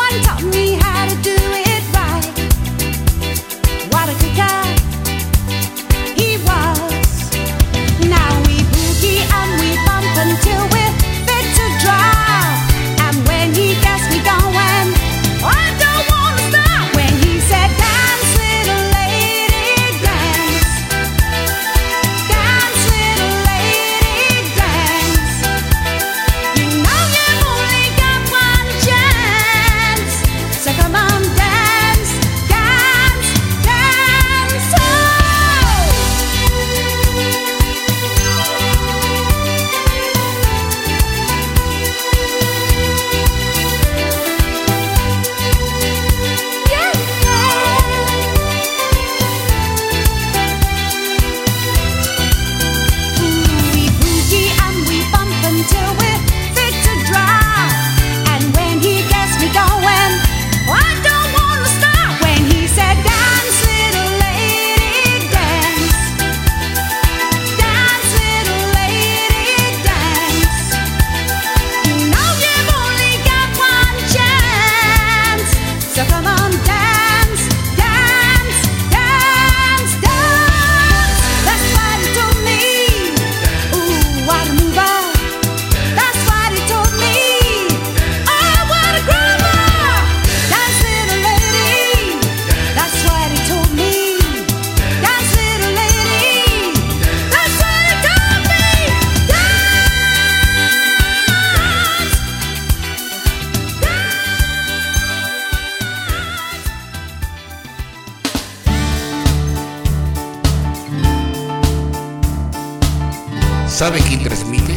¿Sabe quién transmite?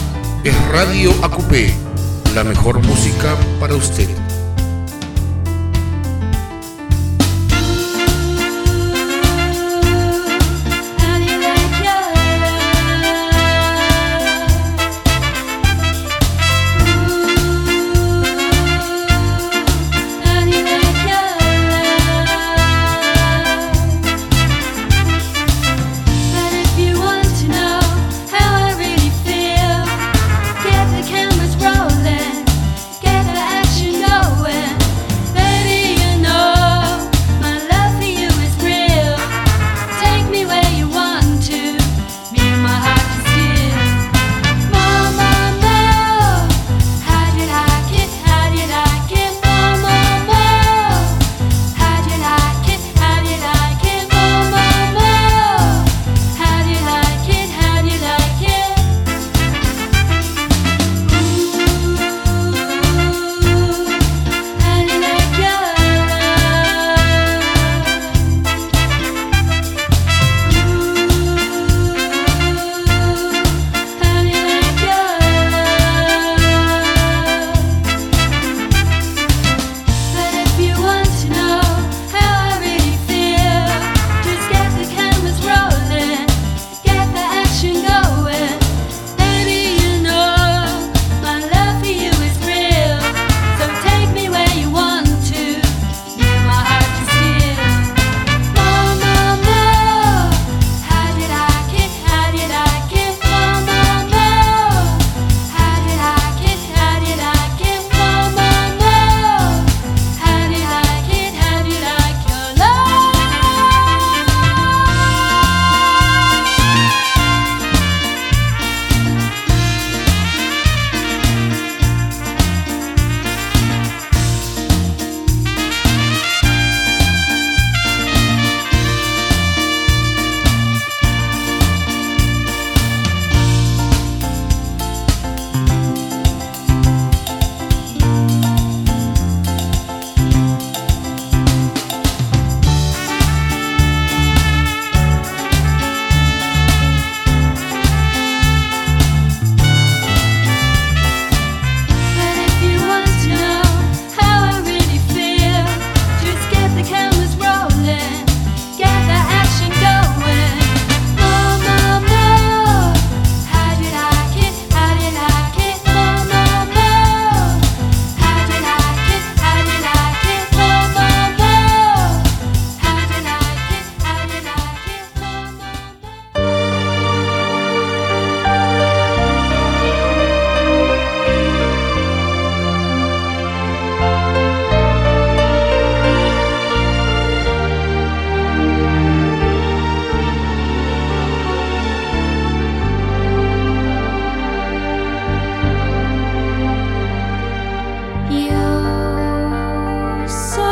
Es Radio ACUPE, la mejor música para usted. Cameras rolling, get the action going.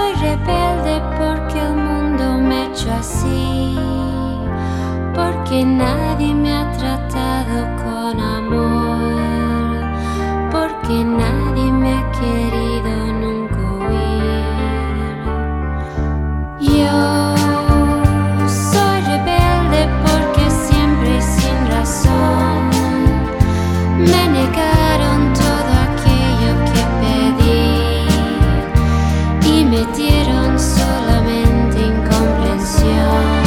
soy rebelde porque el mundo me ha hecho así, porque nadie me ha tratado con amor, porque nadie me ha querido nunca huir. Yo soy rebelde porque siempre y sin razón me negaron todo aquello que pedí y me dieron solamente incomprensión.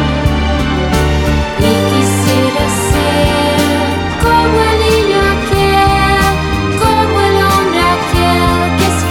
Y quisiera ser como el niño aquel, como el hombre aquel que es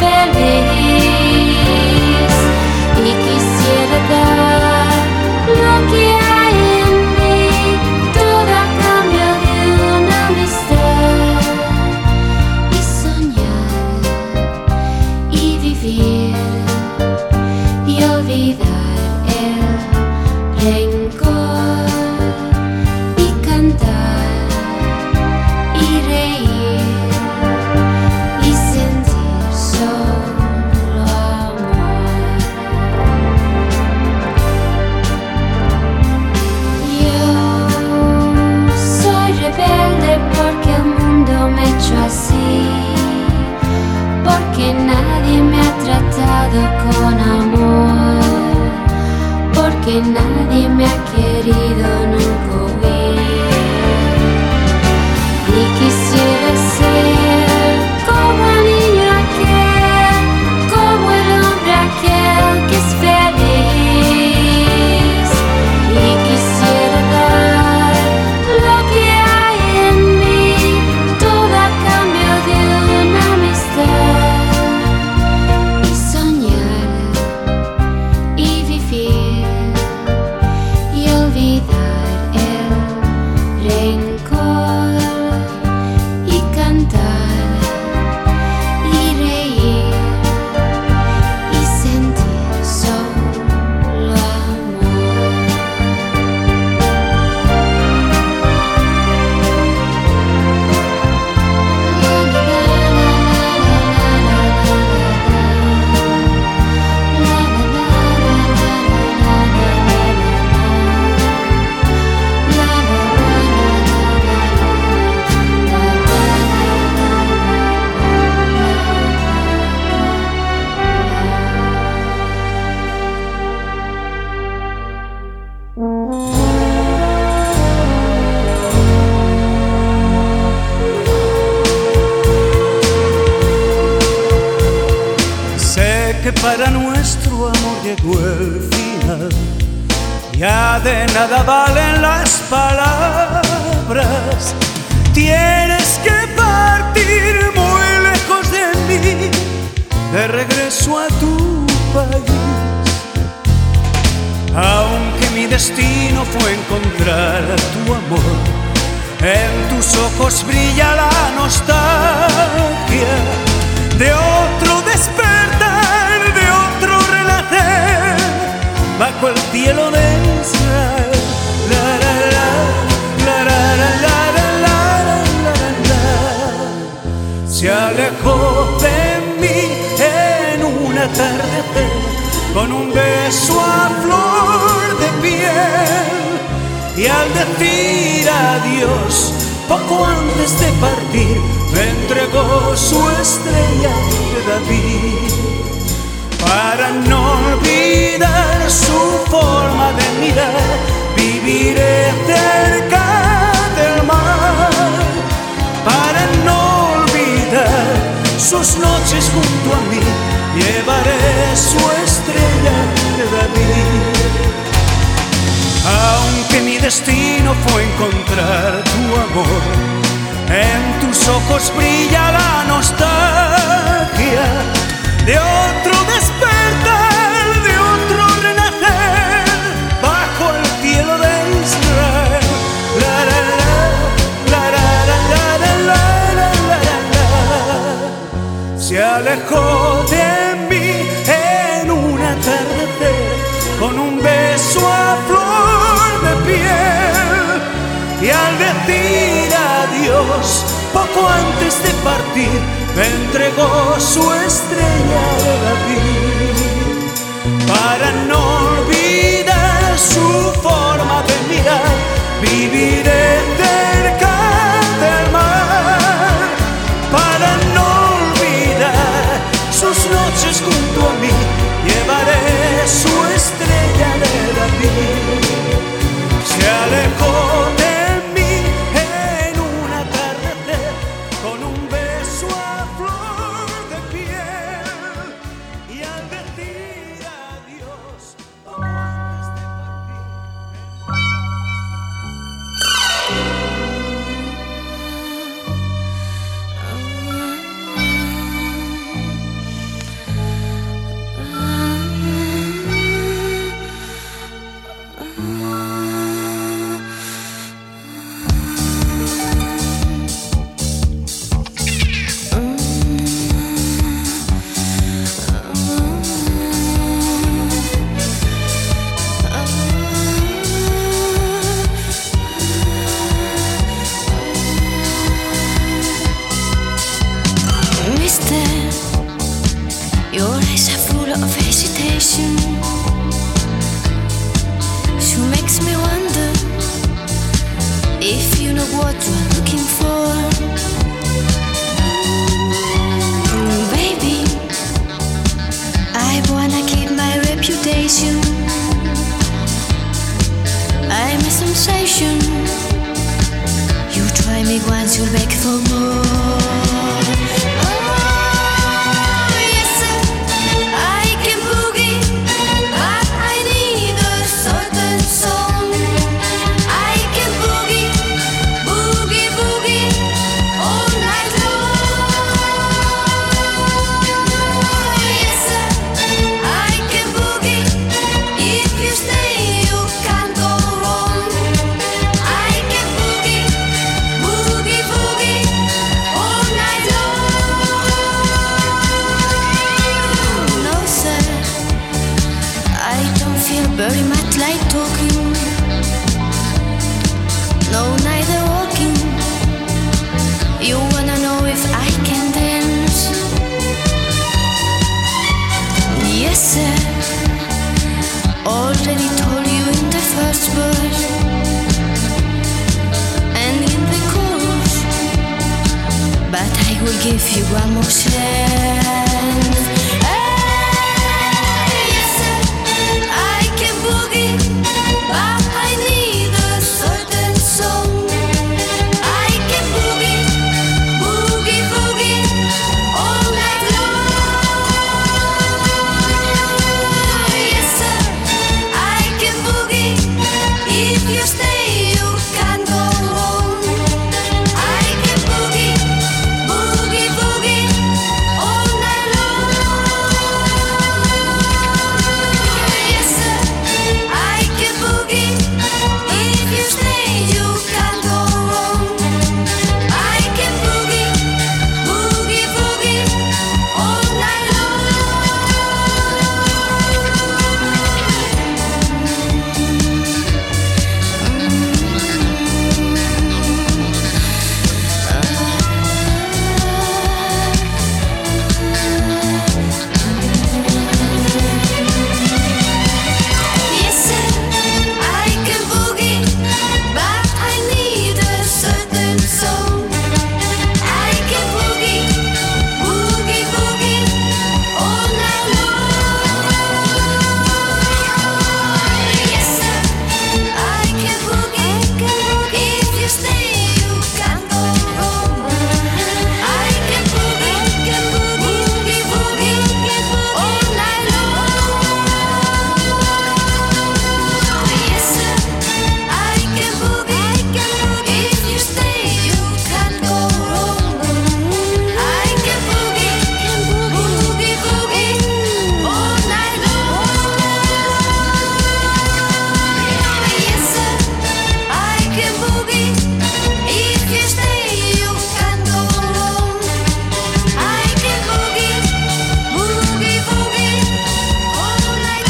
feliz. Y quisiera dar lo que hay en mí, todo a cambio de una amistad. Y soñar y vivir y olvidar el rencor y cantar y reír y sentir solo amor. Yo soy rebelde porque el mundo me ha hecho así, porque nadie me ha tratado con amor, porque nadie me ha querido nunca huir. Y quisiera ser como el niño aquel, como el hombre aquel que es feliz. Y quisiera dar lo que hay en mí, todo a cambio de una amistad. Y soñar y vivir y olvidar el rencor y cantar y reír y sentir solo amor. Sé que para nuestro amor llegó el final. Ya de nada valen las palabras. Tienes que partir muy lejos de mí, de regreso a tu país. Aunque mi destino fue encontrar tu amor, en tus ojos brilla la nostalgia de otro despertar, de otro renacer bajo el cielo de Israel. La, la, la, la, la, la, la, la, la, la, la. Se alejó de mí en un atardecer con un beso a flor de piel, y al decir adiós poco antes de partir me entregó su estrella de David. Para no olvidar su forma de mirar, viviré cerca del mar. Para no olvidar sus noches junto a mí, llevaré su estrella de David. Aunque mi destino fue encontrar tu amor, en tus ojos brilla la nostalgia de otro despertar, de otro renacer bajo el cielo de Israel. La, la, la, la, la, la, la, la, la, la, la. Se alejó de mí en un atardecer con un beso a flor de piel, y al decir adiós poco antes de partir me entregó su estrella de David. vision. I'm a sensation. You try me once, you'll beg for more. Oh, yes, sir, I can boogie, but I need a certain song. I can boogie, boogie, boogie all night long. Yes, sir, I can boogie. If you stay, you can't go wrong. I can boogie, boogie, boogie all night long. No, sir, I don't feel very much like talking. No, neither walking. You wanna know if I can dance? Yes, sir, already told you in the first verse and in the chorus, but I will give you one more chance. Hey, yes, sir, I can boogie, but I need a certain song. I can boogie, boogie, boogie all night long. Yes, sir, I can boogie. If you stay, you can't go wrong. I can boogie, boogie, boogie all night long. Yes, sir, I can boogie. If you stay, you can't go wrong. I can boogie, boogie, boogie all night Yes, sir, I can boogie, but I need a certain song. I can boogie, boogie, boogie all night long. Yes, sir, I can boogie. If you stay, you can't go wrong. I can boogie, boogie, boogie all night long. Yes, sir, I can boogie. If you stay, you can't go wrong. I can boogie, boogie, boogie all night long. Yes, sir, I can boogie. If you stay, you can't go wrong. I can boogie, boogie, boogie all night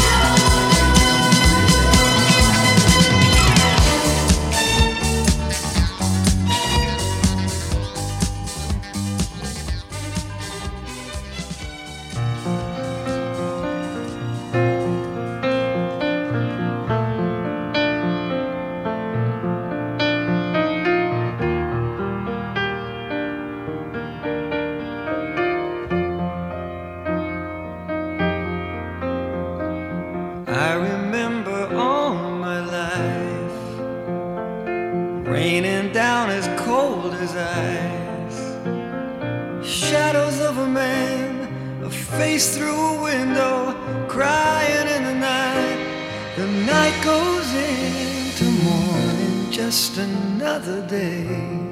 I remember all my life raining down as cold as ice. Shadows of a man, a face through a window, crying in the night. The night goes into morning, just another day.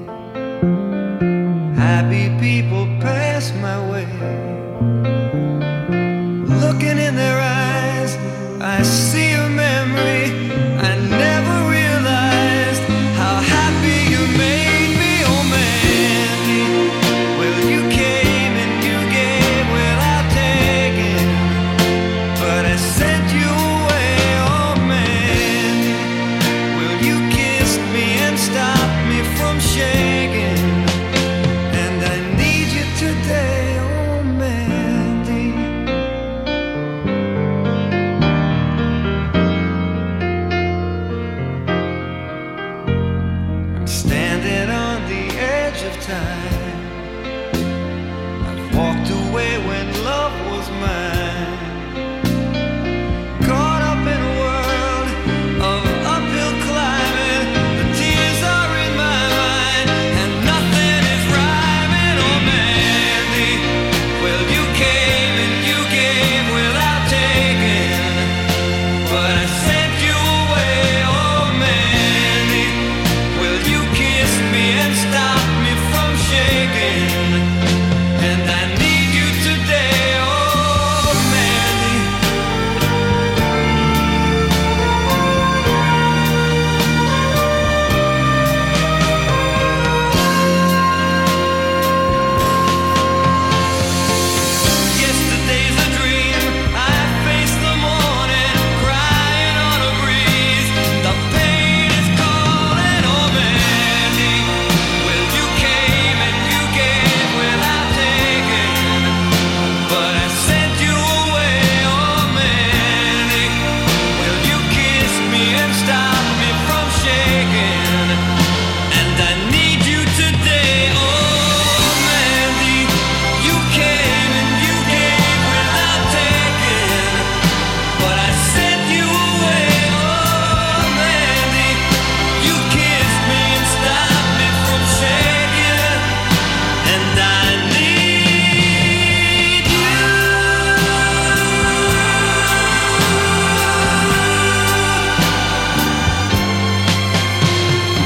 Happy people pass my way. Looking in their eyes, I see a memory. I never realized how happy you made me, oh Mandy. Well, you came and you gave without taking, but I sent you away, oh Mandy. Well, you kissed me and stopped me from shaking, and I need you today, oh Mandy.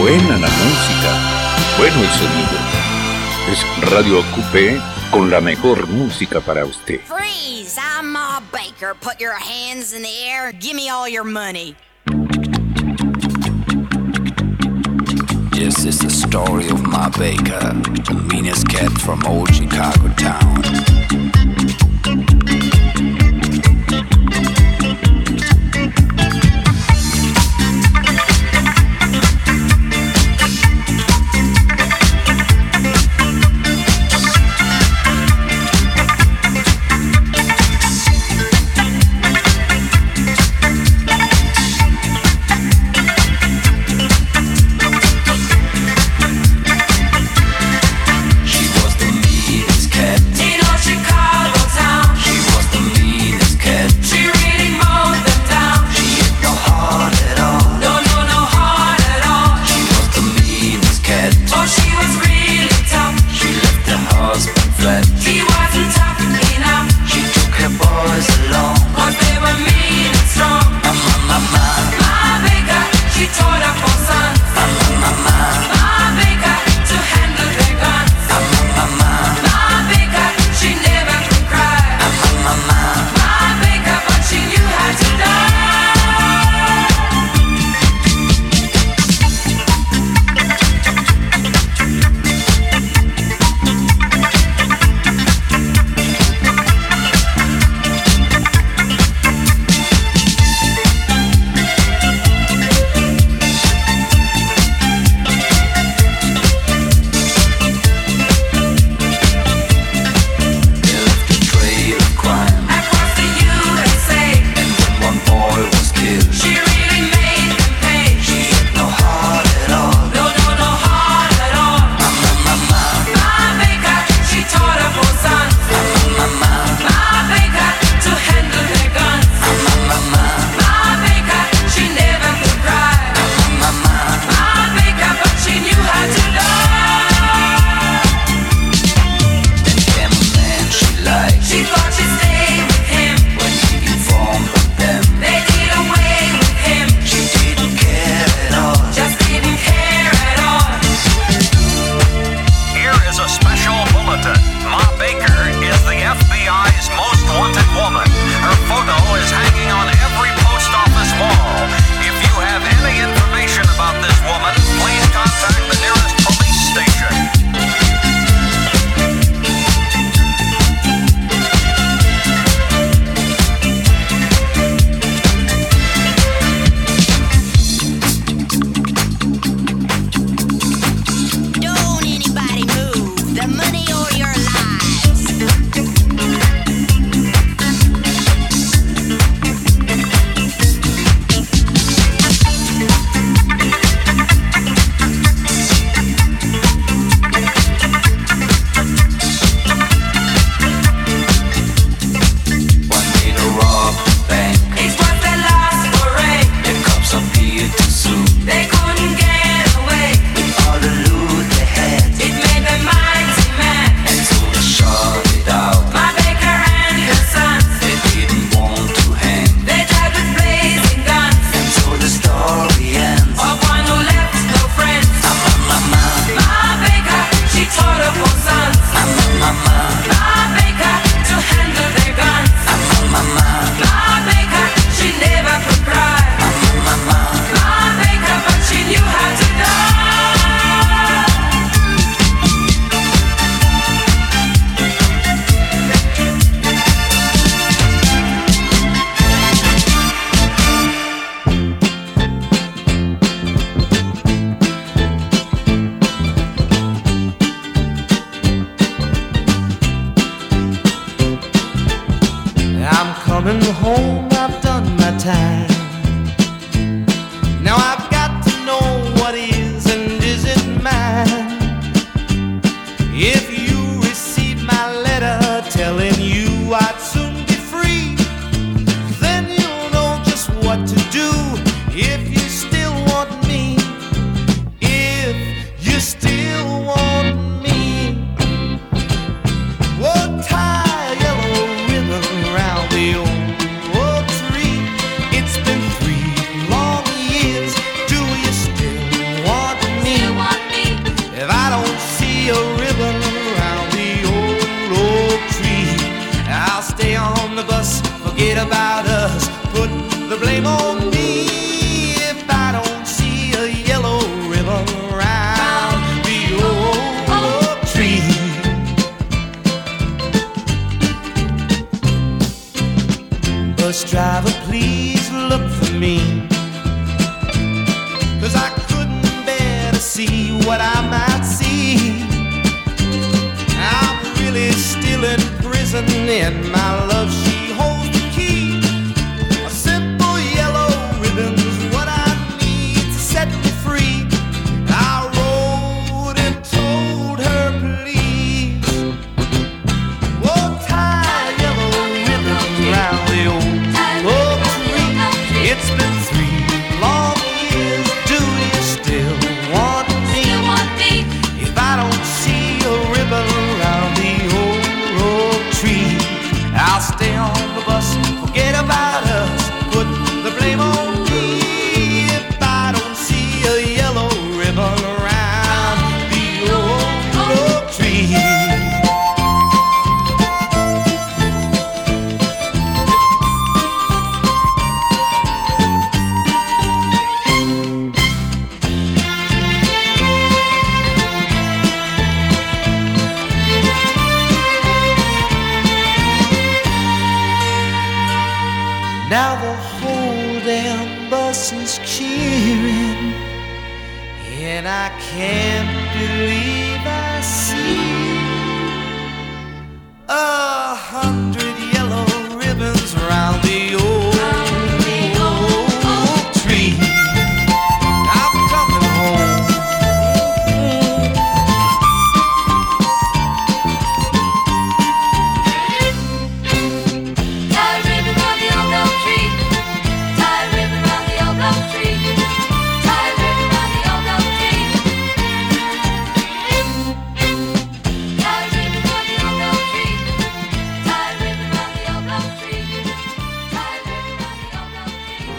Buena la música, bueno el sonido. Es Radio Acupé con la mejor música para usted. Freeze! I'm Ma Baker. Put your hands in the air. Give me all your money. This is the story of Ma Baker, the meanest cat from old Chicago town. Chicago. please look for me, 'cause I couldn't bear to see what I might see. I'm really still in prison, and my love, she holds the key. A simple yellow ribbon's what I need to set me free. I wrote and told her, please, oh, tie a yellow ribbon round the old oak tree. It's been 3 long years. Do you still want me? If I don't see a ribbon around the old oak tree, I'll stay on the bus, forget about us, put the blame on me. If I don't see a yellow ribbon around the old oak tree. Now the whole damn bus is cheering, and I can't believe I see 100 yellow ribbons round the old tree. I'm coming home. Tie a ribbon round the old oak tree. Tie a ribbon round the old oak tree. Tie a ribbon round the old oak tree. Tie a ribbon round the old oak tree. Tie a ribbon round the old oak tree. Tie a ribbon round the old oak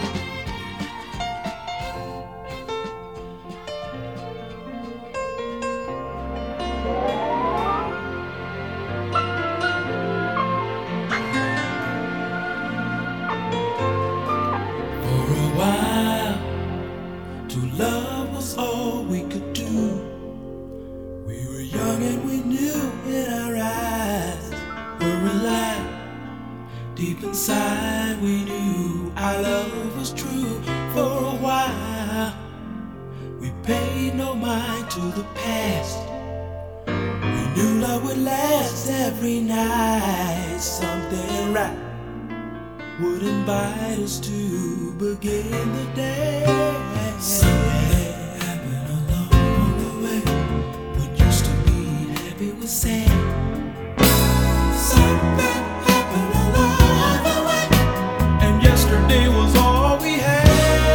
For a while, to love was all we could do. We were young and we knew in our eyes were alive. Deep inside we knew our love was true. For a while, we paid no mind to the past. We knew love would last every night. Something right would invite us to begin the day. Something happened along the way. What used to be happy was sad. Something happened along the way, and yesterday was all we had.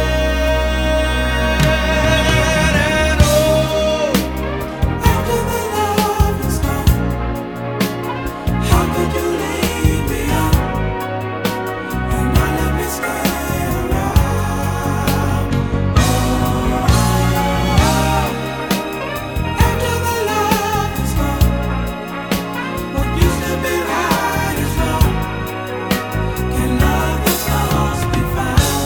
And oh, after the love is gone, how could you leave me on? And not let me stay around. After the love is gone, what used to be right is wrong. Can love that's lost be found?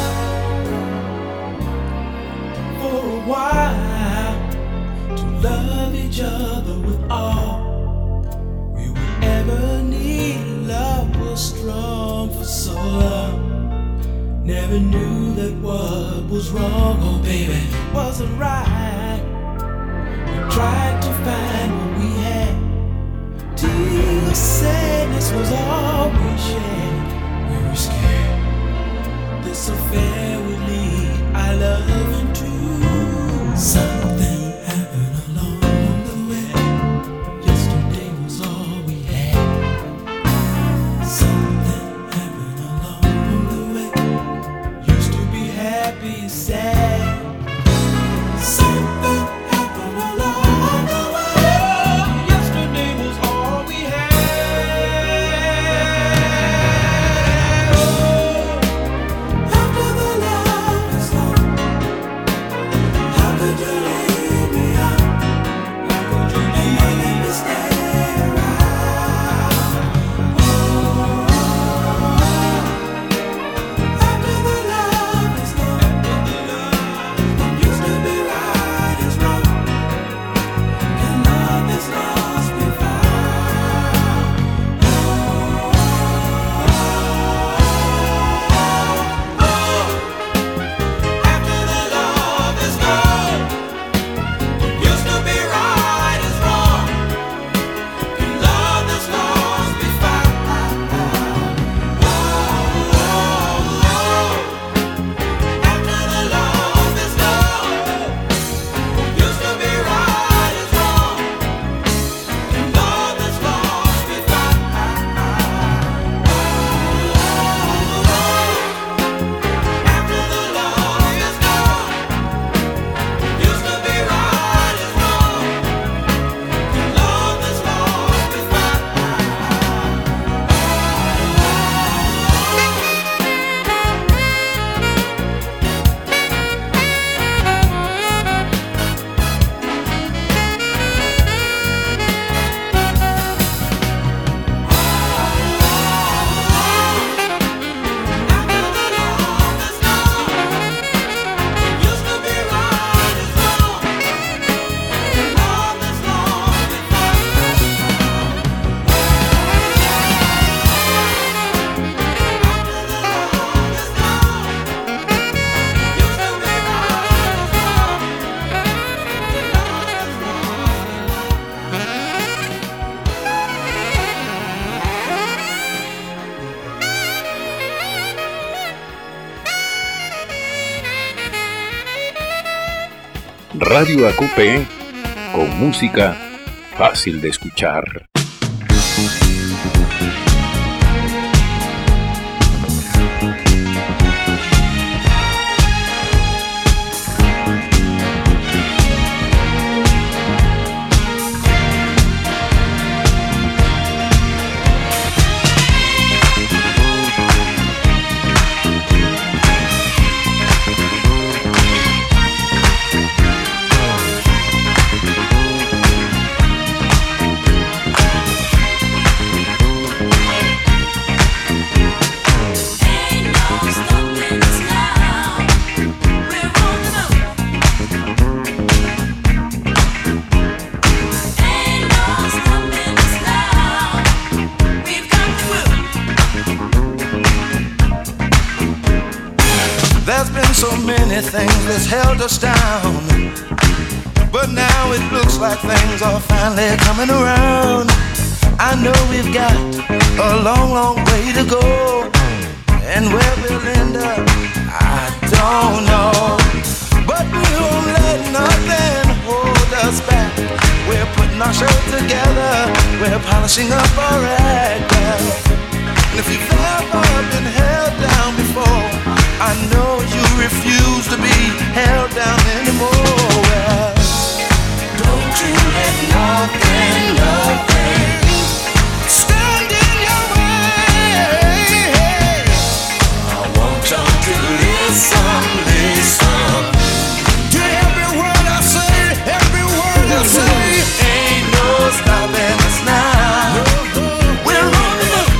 For a while, to love each other with all we would ever need. Love was strong for so long. Never knew that what was wrong, oh baby, wasn't right. We tried to find what we had. Till sadness was all we shared. We were scared this affair would lead our love into something happened along the way. Yesterday was all we had. Something happened along the way. Used to be happy, sad. Something happened along the way. Yesterday was all we had. Oh, after the Radio AQP con música fácil de escuchar. Things that's held us down, but now it looks like things are finally coming around. I know we've got a long, long way to go, and where we'll end up, I don't know. But we won't let nothing hold us back. We're putting our show together, we're polishing up our act. And if you've ever been held down before, I know you refuse to be held down anymore. Well, don't you let nothing, nothing stand in your way. I want y'all to listen, listen to every word I say, every word I say. Ain't no stopping us now. We're on the move.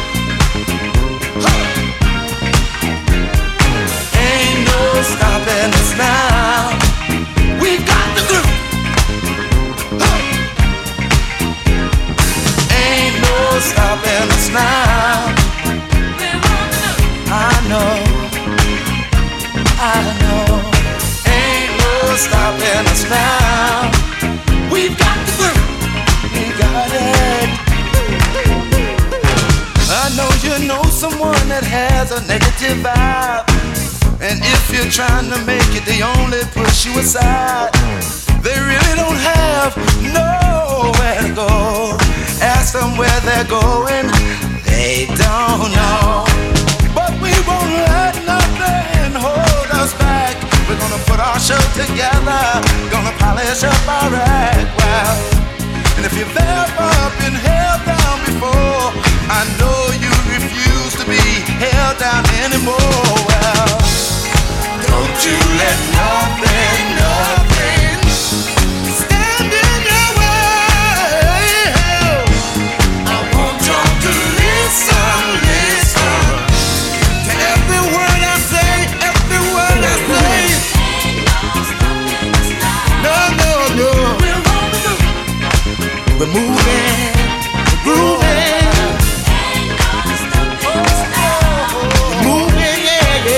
Stopping us now. We've got the groove. Ain't no stopping us now. I know, I know. Ain't no stopping us now. We've got the groove. We got it. I know you know someone that has a negative vibe, and if you're trying to make it, they only push you aside. They really don't have nowhere to go. Ask them where they're going, they don't know. But we won't let nothing hold us back. We're gonna put our show together, gonna polish up our act. Well, and if you've ever been held down before, I know you refuse to be held down anymore. Well, don't you let nothing, nothing stand in your way. I want y'all to listen, listen to every word I say, every word I say. No, no, no. We're moving, we're grooving. We're moving, yeah, yeah.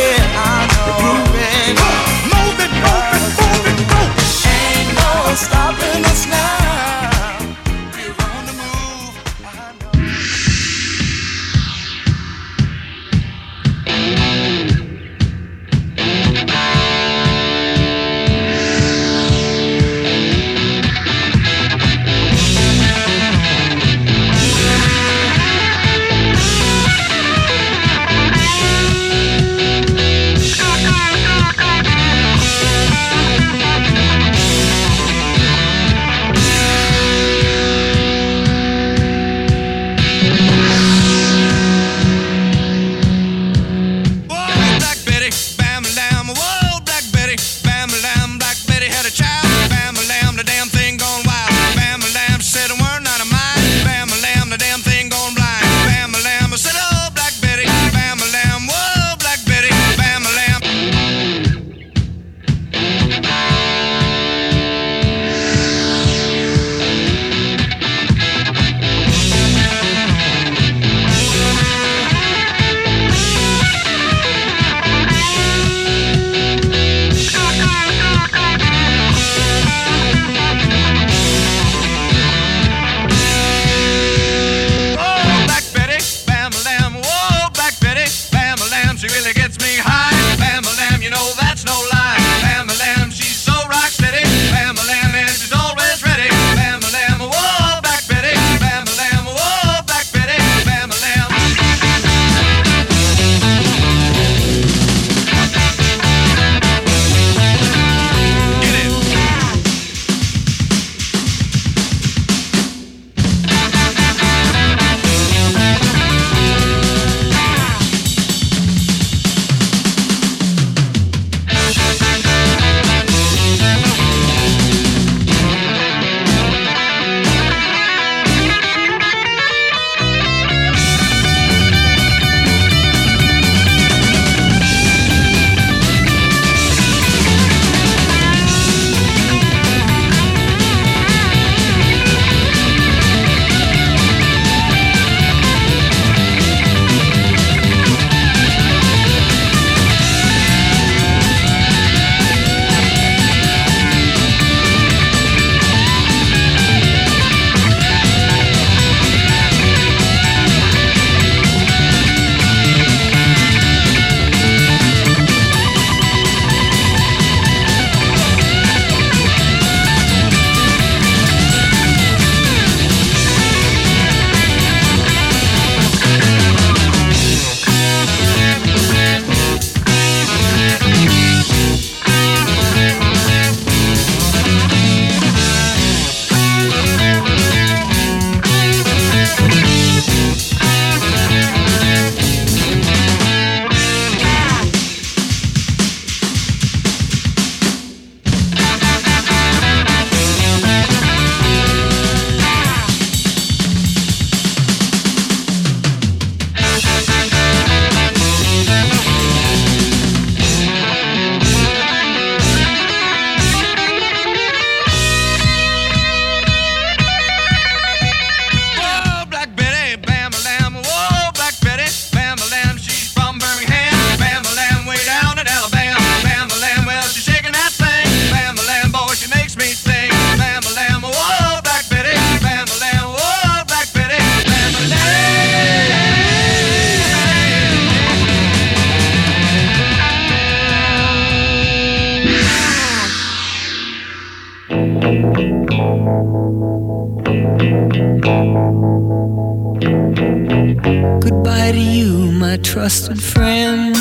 Goodbye to you, my trusted friend.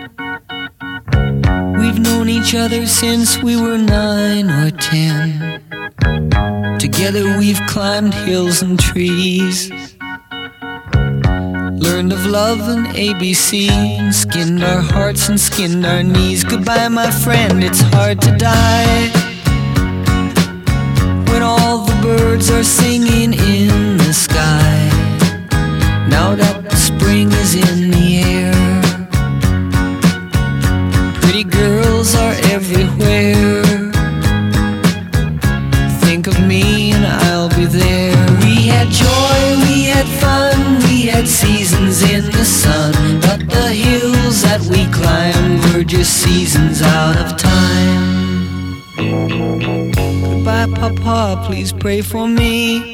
We've known each other since we were 9 or 10. Together we've climbed hills and trees, learned of love and ABC, and skinned our hearts and skinned our knees. Goodbye, my friend, it's hard to die when all the birds are singing in the sky. Now that the spring is in the air, pretty girls are everywhere. Think of me and I'll be there. We had joy, we had fun, we had seasons in the sun, but the hills that we climbed were just seasons out of time. Goodbye, Papa, please pray for me.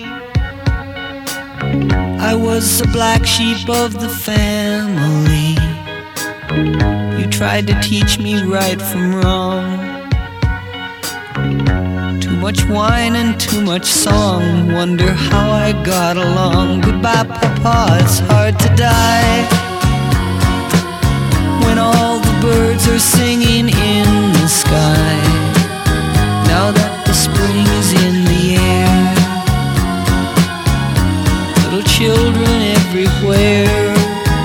I was the black sheep of the family. You tried to teach me right from wrong. Too much wine and too much song, wonder how I got along. Goodbye, Papa, it's hard to die when all the birds are singing in the sky. Now that the spring is in the air, little children everywhere.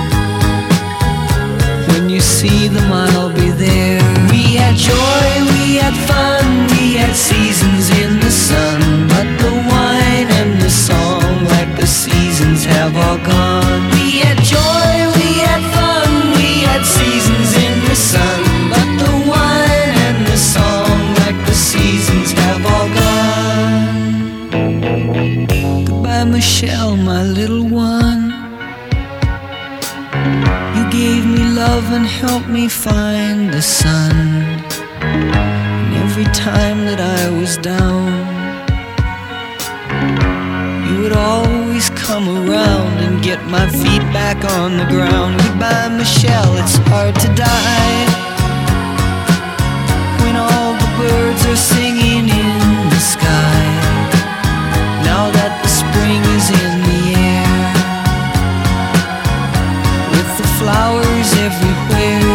When you see them, I'll be there. We had joy, we had fun, we had seasons in the sun, but the wine and the song, like the seasons, have all gone. We had joy, we had fun, we had seasons in the sun, but the wine and the song, like the seasons, have all gone. Goodbye, Michelle, my little one. You gave me love and helped me find the sun. And every time that I was down, you would always come around and get my feet back on the ground. Goodbye, Michelle, it's hard to die when all the birds are singing in the sky. Now that the spring is in the air, with the flowers everywhere,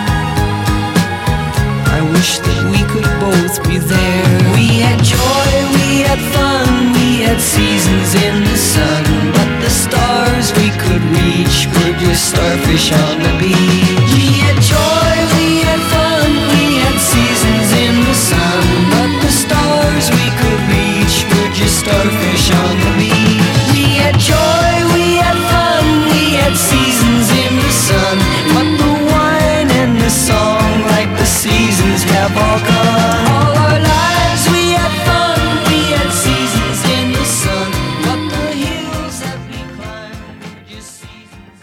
I wish that we could both be there. We had joy, we had fun, we had seasons in the sun, but the stars we could reach were just starfish on the beach. We had joy, we had fun, we had seasons in the sun, but the stars we could reach were just starfish on the beach. We had joy, we had fun, we had seasons in the sun, but the wine and the song, like the seasons, have all gone. All our lives we had fun, we had seasons in the sun, but the hills that we climbed were just seasons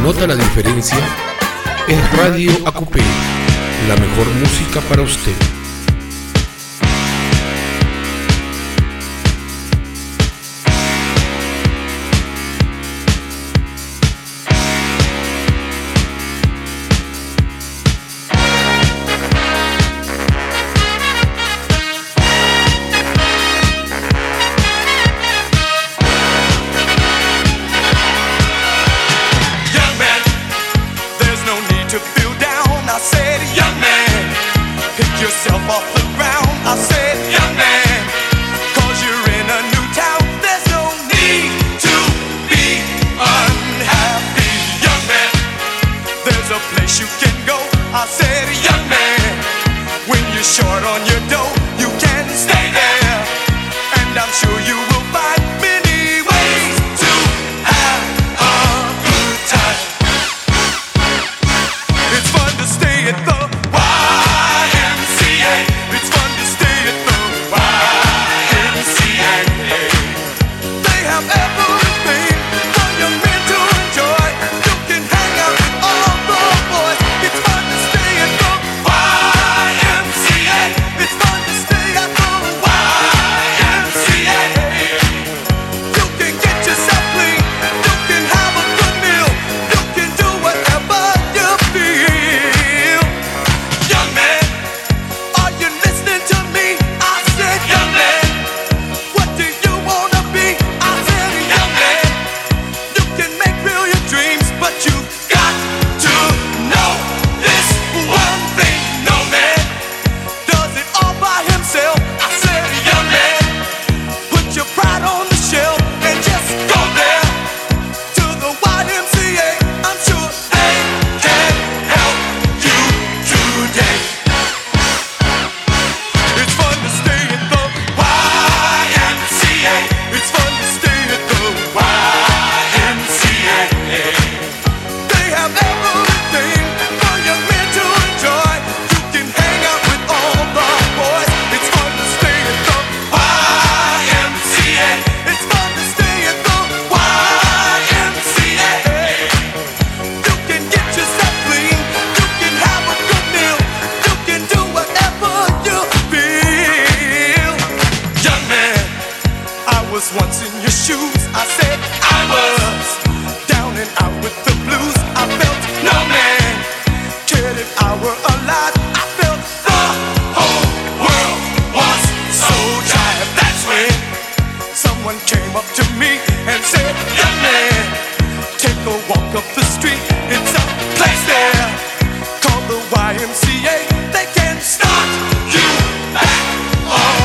nota la diferencia es Radio AQP, la mejor música para usted.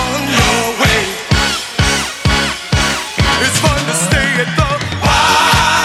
It's fun to stay at the Y.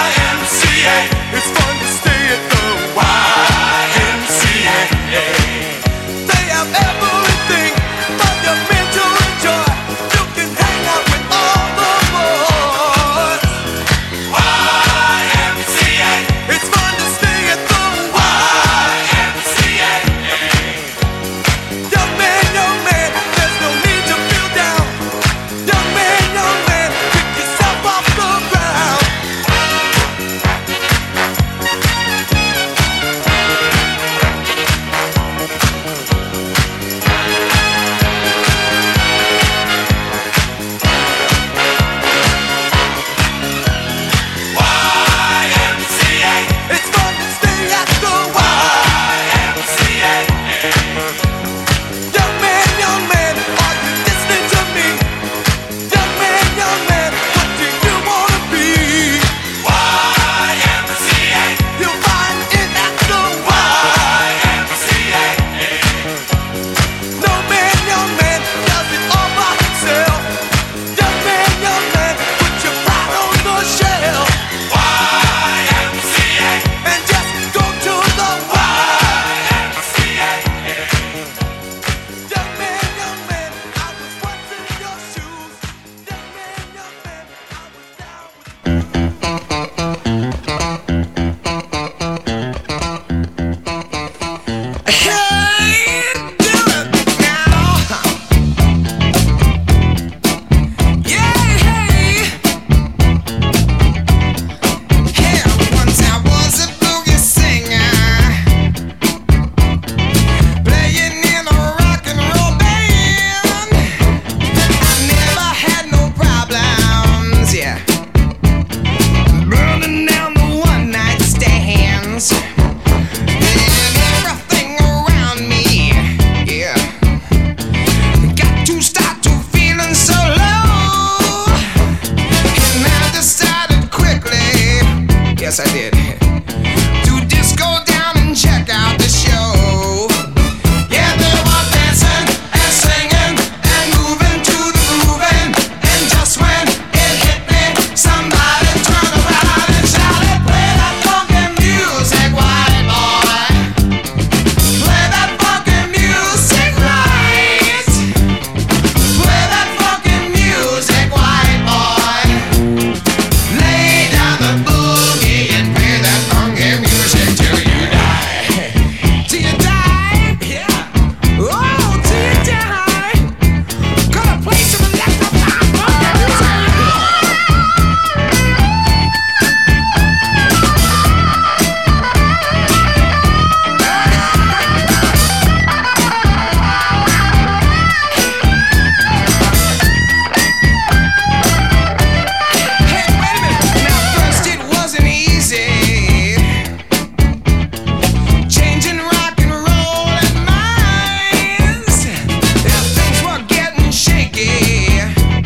Yes, I did. To disco down and check out the show. Yeah, they were dancing and singing and moving to the grooving. And just when it hit me, somebody turned around and shouted, "Play that funky music, white boy. Play that funky music right. Play that funky music, white boy. Lay down the boogie and play that funky music till you die." Till you die, yeah. Oh, till you die. Gonna play some electrified funky music. Hey, wait a minute. Now first it wasn't easy. Changing rock and roll and minds. Yeah, things were getting shaky.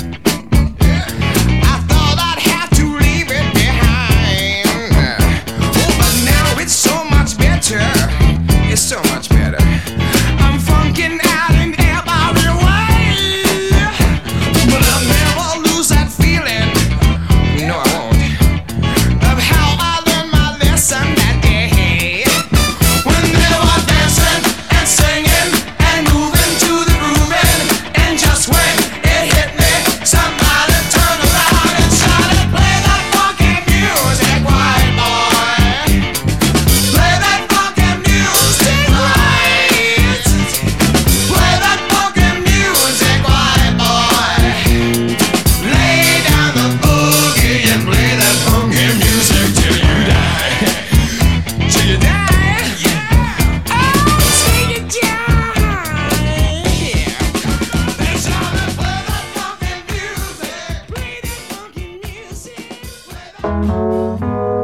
I thought I'd have to leave it behind. Oh, but now it's so much better. It's so much better. I'm funking out in every way. But I'll never lose that feeling. No, I won't. Of how I learned my lesson that day. When they were dancing and singing and moving to the grooving. And just when it hit me, somebody turned around and shouted, "Play that funky music, white boy. Play that funky music right. Play that funky music, white boy. Lay down the boogie and play that funky music till you die." Till you die, yeah. Oh, till you die, yeah. They tell me play that funky music, play that funky music, play that.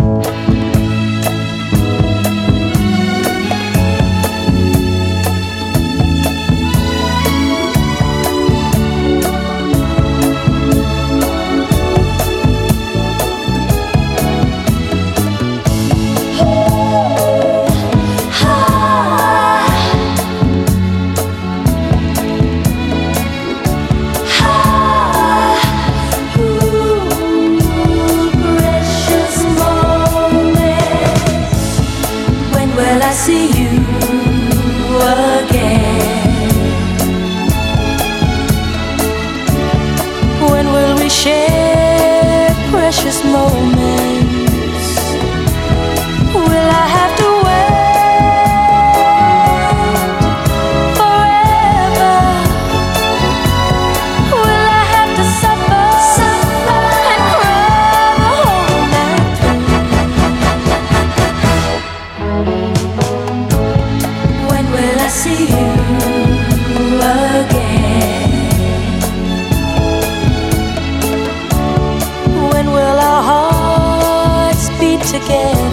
Precious moments. When will I see you again? When will we share precious moments? Will I have to wait forever? Will I have to suffer and cry the whole night through? When will I see you again? When will our hearts beat together?